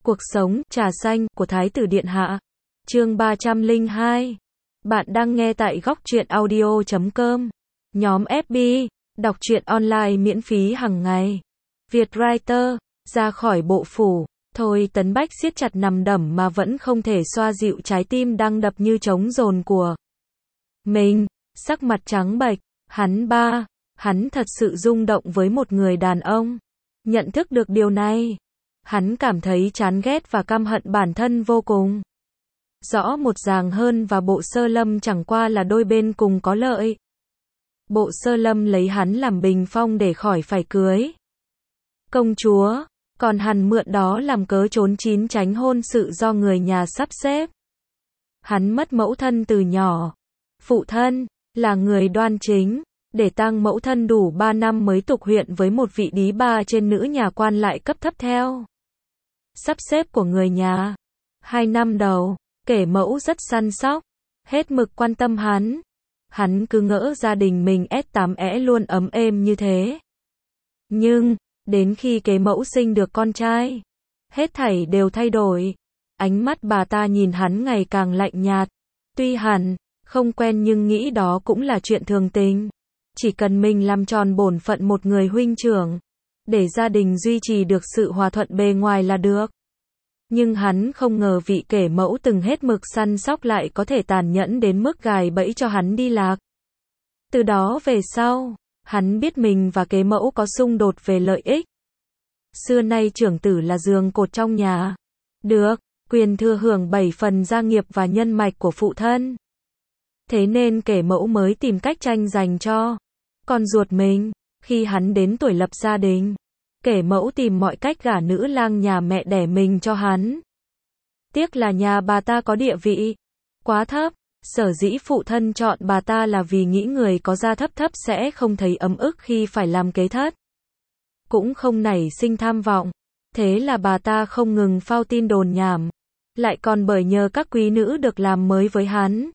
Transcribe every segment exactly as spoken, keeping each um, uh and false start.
Cuộc sống, trà xanh, của Thái tử Điện Hạ. Chương ba trăm lẻ hai. Bạn đang nghe tại góc truyện audio chấm com. Nhóm ép bê, đọc truyện online miễn phí hàng ngày. Vietwriter, ra khỏi bộ phủ. Thôi Tấn Bách siết chặt nằm đấm mà vẫn không thể xoa dịu trái tim đang đập như trống dồn của mình. Sắc mặt trắng bệch, hắn ba, hắn thật sự rung động với một người đàn ông. Nhận thức được điều này, hắn cảm thấy chán ghét và căm hận bản thân vô cùng. Rõ một ràng hơn và Bộ Sơ Lâm chẳng qua là đôi bên cùng có lợi. Bộ Sơ Lâm lấy hắn làm bình phong để khỏi phải cưới công chúa, còn hắn mượn đó làm cớ trốn trốn tránh hôn sự do người nhà sắp xếp. Hắn mất mẫu thân từ nhỏ. Phụ thân là người đoan chính, để tang mẫu thân đủ ba năm mới tục huyện với một vị đí ba trên nữ nhà quan lại cấp thấp theo sắp xếp của người nhà. Hai năm đầu, kể mẫu rất săn sóc, hết mực quan tâm hắn. Hắn cứ ngỡ gia đình mình ét tám é luôn ấm êm như thế. Nhưng, đến khi kế mẫu sinh được con trai, hết thảy đều thay đổi. Ánh mắt bà ta nhìn hắn ngày càng lạnh nhạt. Tuy hẳn không quen nhưng nghĩ đó cũng là chuyện thường tình. Chỉ cần mình làm tròn bổn phận một người huynh trưởng, để gia đình duy trì được sự hòa thuận bề ngoài là được. Nhưng hắn không ngờ vị kể mẫu từng hết mực săn sóc lại có thể tàn nhẫn đến mức gài bẫy cho hắn đi lạc. Từ đó về sau, hắn biết mình và kế mẫu có xung đột về lợi ích. Xưa nay trưởng tử là giường cột trong nhà. Được, quyền thừa hưởng bảy phần gia nghiệp và nhân mạch của phụ thân. Thế nên kể mẫu mới tìm cách tranh giành cho con ruột mình. Khi hắn đến tuổi lập gia đình, kể mẫu tìm mọi cách gả nữ lang nhà mẹ đẻ mình cho hắn. Tiếc là nhà bà ta có địa vị quá thấp, sở dĩ phụ thân chọn bà ta là vì nghĩ người có gia thấp thấp sẽ không thấy ấm ức khi phải làm kế thất. Cũng không nảy sinh tham vọng, thế là bà ta không ngừng phao tin đồn nhảm, lại còn bởi nhờ các quý nữ được làm mới với hắn.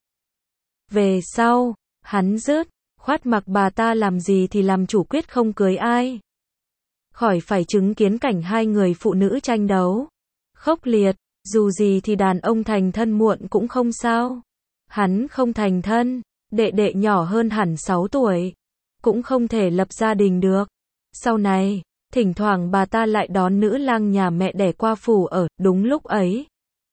Về sau, hắn dứt khoát mặc bà ta làm gì thì làm, chủ quyết không cưới ai. Khỏi phải chứng kiến cảnh hai người phụ nữ tranh đấu khốc liệt. Dù gì thì đàn ông thành thân muộn cũng không sao. Hắn không thành thân, đệ đệ nhỏ hơn hẳn sáu tuổi, cũng không thể lập gia đình được. Sau này, thỉnh thoảng bà ta lại đón nữ lang nhà mẹ đẻ qua phủ ở. Đúng lúc ấy,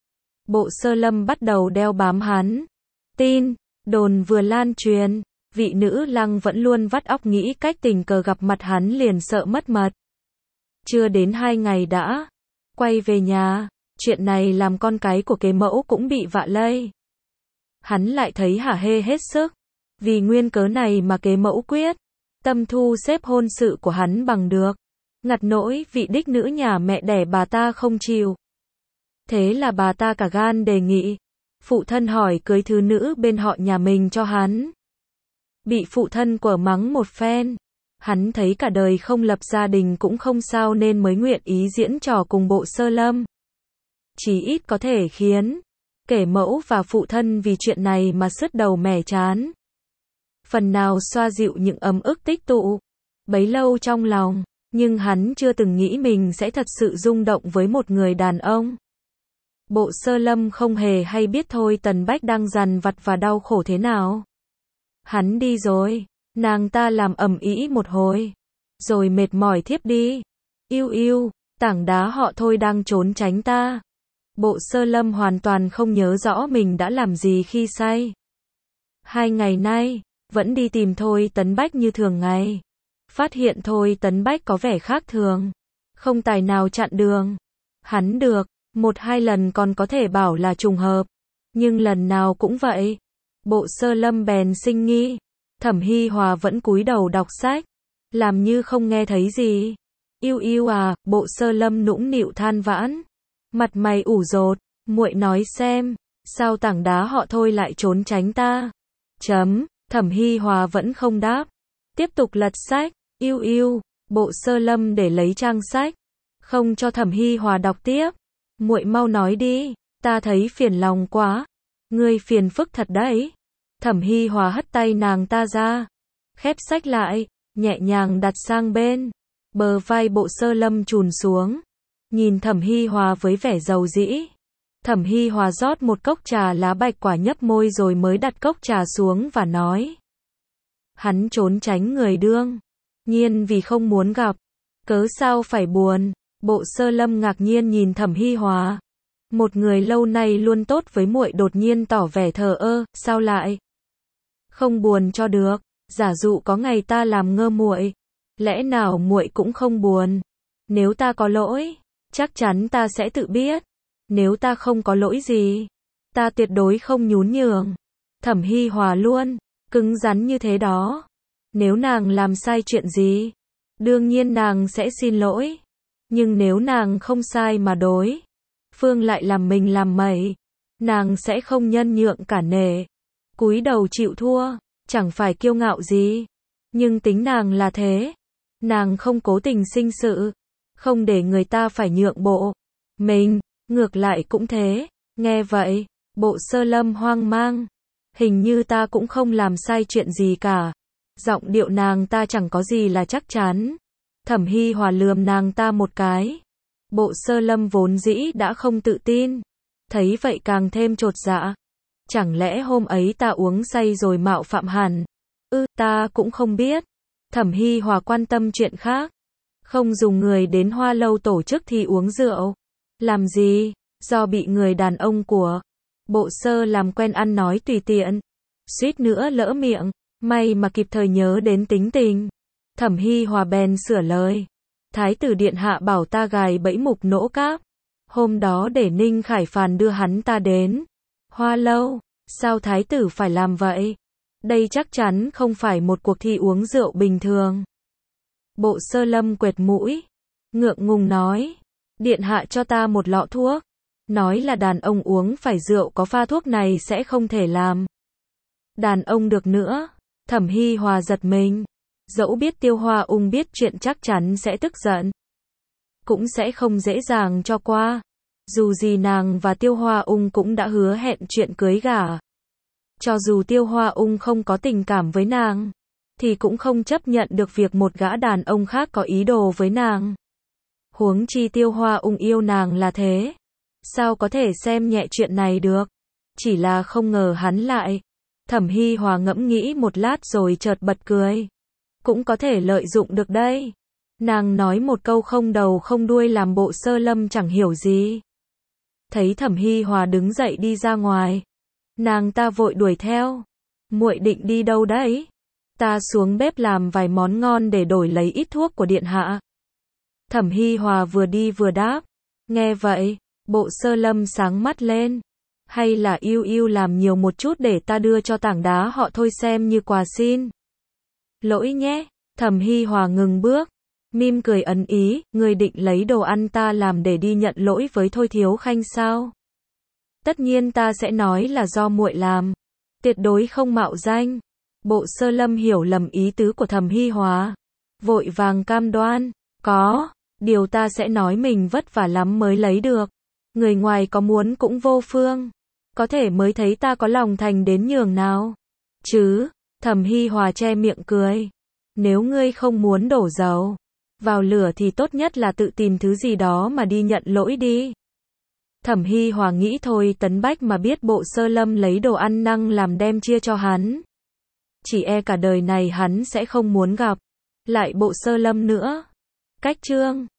Bộ Sơ Lâm bắt đầu đeo bám hắn. Tin đồn vừa lan truyền, vị nữ lang vẫn luôn vắt óc nghĩ cách tình cờ gặp mặt hắn liền sợ mất mật. Chưa đến hai ngày đã quay về nhà. Chuyện này làm con cái của kế mẫu cũng bị vạ lây. Hắn lại thấy hả hê hết sức. Vì nguyên cớ này mà kế mẫu quyết tâm thu xếp hôn sự của hắn bằng được. Ngặt nỗi vị đích nữ nhà mẹ đẻ bà ta không chịu. Thế là bà ta cả gan đề nghị phụ thân hỏi cưới thứ nữ bên họ nhà mình cho hắn. Bị phụ thân quở mắng một phen. Hắn thấy cả đời không lập gia đình cũng không sao nên mới nguyện ý diễn trò cùng Bộ Sơ Lâm. Chỉ ít có thể khiến kể mẫu và phụ thân vì chuyện này mà sứt đầu mẻ chán. Phần nào xoa dịu những ấm ức tích tụ bấy lâu trong lòng. Nhưng hắn chưa từng nghĩ mình sẽ thật sự rung động với một người đàn ông. Bộ Sơ Lâm không hề hay biết thôi Tấn Bách đang dằn vặt và đau khổ thế nào. Hắn đi rồi, nàng ta làm ầm ĩ một hồi, rồi mệt mỏi thiếp đi. Yêu yêu, tảng đá họ Thôi đang trốn tránh ta. Bộ Sơ Lâm hoàn toàn không nhớ rõ mình đã làm gì khi say. Hai ngày nay, vẫn đi tìm Thôi Tấn Bách như thường ngày. Phát hiện Thôi Tấn Bách có vẻ khác thường. Không tài nào chặn đường hắn được. Một hai lần còn có thể bảo là trùng hợp. Nhưng lần nào cũng vậy. Bộ Sơ Lâm bèn sinh nghi. Thẩm Hi Hòa vẫn cúi đầu đọc sách, làm như không nghe thấy gì. Yêu yêu à, Bộ Sơ Lâm nũng nịu than vãn. Mặt mày ủ rột, muội nói xem, sao tảng đá họ Thôi lại trốn tránh ta? Chấm, Thẩm Hi Hòa vẫn không đáp. Tiếp tục lật sách, yêu yêu, Bộ Sơ Lâm để lấy trang sách, không cho Thẩm Hi Hòa đọc tiếp. Muội mau nói đi, ta thấy phiền lòng quá. Ngươi phiền phức thật đấy. Thẩm Hi Hòa hất tay nàng ta ra, khép sách lại, nhẹ nhàng đặt sang bên. Bờ vai Bộ Sơ Lâm chùn xuống. nhìn Thẩm Hi Hòa với vẻ dầu dĩ. Thẩm Hi Hòa rót một cốc trà lá bạch quả nhấp môi rồi mới đặt cốc trà xuống và nói. Hắn trốn tránh người đương nhiên vì không muốn gặp. Cớ sao phải buồn? Bộ Sơ Lâm ngạc nhiên nhìn Thẩm Hi Hòa. Một người lâu nay luôn tốt với muội đột nhiên tỏ vẻ thờ ơ, sao lại không buồn cho được? Giả dụ có ngày ta làm ngơ muội, lẽ nào muội cũng không buồn? Nếu ta có lỗi, chắc chắn ta sẽ tự biết. Nếu ta không có lỗi gì, ta tuyệt đối không nhún nhường. Thẩm Hi Hòa luôn cứng rắn như thế đó. Nếu nàng làm sai chuyện gì, đương nhiên nàng sẽ xin lỗi. Nhưng nếu nàng không sai mà đối phương lại làm mình làm mẩy, nàng sẽ không nhân nhượng cả nể, cúi đầu chịu thua, chẳng phải kiêu ngạo gì. Nhưng tính nàng là thế, nàng không cố tình sinh sự, không để người ta phải nhượng bộ. Mình, ngược lại cũng thế. Nghe vậy, Bộ Sơ Lâm hoang mang. Hình như ta cũng không làm sai chuyện gì cả. Giọng điệu nàng ta chẳng có gì là chắc chắn. Thẩm Hi Hòa lườm nàng ta một cái. Bộ Sơ Lâm vốn dĩ đã không tự tin, thấy vậy càng thêm chột dạ. Chẳng lẽ hôm ấy ta uống say rồi mạo phạm hẳn? Ư, ta cũng không biết. Thẩm Hi Hòa quan tâm chuyện khác. Không dùng người đến Hoa Lâu tổ chức thi uống rượu. Làm gì? Do bị người đàn ông của Bộ Sơ làm quen ăn nói tùy tiện. Suýt nữa lỡ miệng. May mà kịp thời nhớ đến tính tình. Thẩm Hi Hòa bèn sửa lời. Thái tử điện hạ bảo ta gài bẫy mục nỗ cáp. Hôm đó để Ninh Khải Phàn đưa hắn ta đến Hoa Lâu. Sao thái tử phải làm vậy? Đây chắc chắn không phải một cuộc thi uống rượu bình thường. Bộ Sơ Lâm quệt mũi, ngượng ngùng nói. Điện hạ cho ta một lọ thuốc. Nói là đàn ông uống phải rượu có pha thuốc này sẽ không thể làm đàn ông được nữa. Thẩm Hi Hòa giật mình. Dẫu biết Tiêu Hoa Ung biết chuyện chắc chắn sẽ tức giận, cũng sẽ không dễ dàng cho qua. Dù gì nàng và Tiêu Hoa Ung cũng đã hứa hẹn chuyện cưới gả. Cho dù Tiêu Hoa Ung không có tình cảm với nàng, thì cũng không chấp nhận được việc một gã đàn ông khác có ý đồ với nàng. Huống chi Tiêu Hoa Ung yêu nàng là thế. Sao có thể xem nhẹ chuyện này được? Chỉ là không ngờ hắn lại. Thẩm Hi Hòa ngẫm nghĩ một lát rồi chợt bật cười. Cũng có thể lợi dụng được đây. Nàng nói một câu không đầu không đuôi làm Bộ Sơ Lâm chẳng hiểu gì. Thấy Thẩm Hi Hòa đứng dậy đi ra ngoài, nàng ta vội đuổi theo. Muội định đi đâu đấy? Ta xuống bếp làm vài món ngon để đổi lấy ít thuốc của điện hạ. Thẩm Hi Hòa vừa đi vừa đáp. Nghe vậy, Bộ Sơ Lâm sáng mắt lên. Hay là yêu yêu làm nhiều một chút để ta đưa cho tảng đá họ thôi xem như quà xin lỗi nhé. Thẩm Hi Hòa ngừng bước, mỉm cười ẩn ý. Người định lấy đồ ăn ta làm để đi nhận lỗi với Thôi Thiếu Khanh sao? Tất nhiên ta sẽ nói là do muội làm, tuyệt đối không mạo danh. Bộ Sơ Lâm hiểu lầm ý tứ của Thẩm Hi Hòa, vội vàng cam đoan. Có, điều ta sẽ nói mình vất vả lắm mới lấy được. Người ngoài có muốn cũng vô phương. Có thể mới thấy ta có lòng thành đến nhường nào chứ. Thẩm Hi Hòa che miệng cười. Nếu ngươi không muốn đổ dầu vào lửa thì tốt nhất là tự tìm thứ gì đó mà đi nhận lỗi đi. Thẩm Hi Hòa nghĩ thôi Tấn Bách mà biết Bộ Sơ Lâm lấy đồ ăn năng làm đem chia cho hắn, chỉ e cả đời này hắn sẽ không muốn gặp lại Bộ Sơ Lâm nữa. Cách chương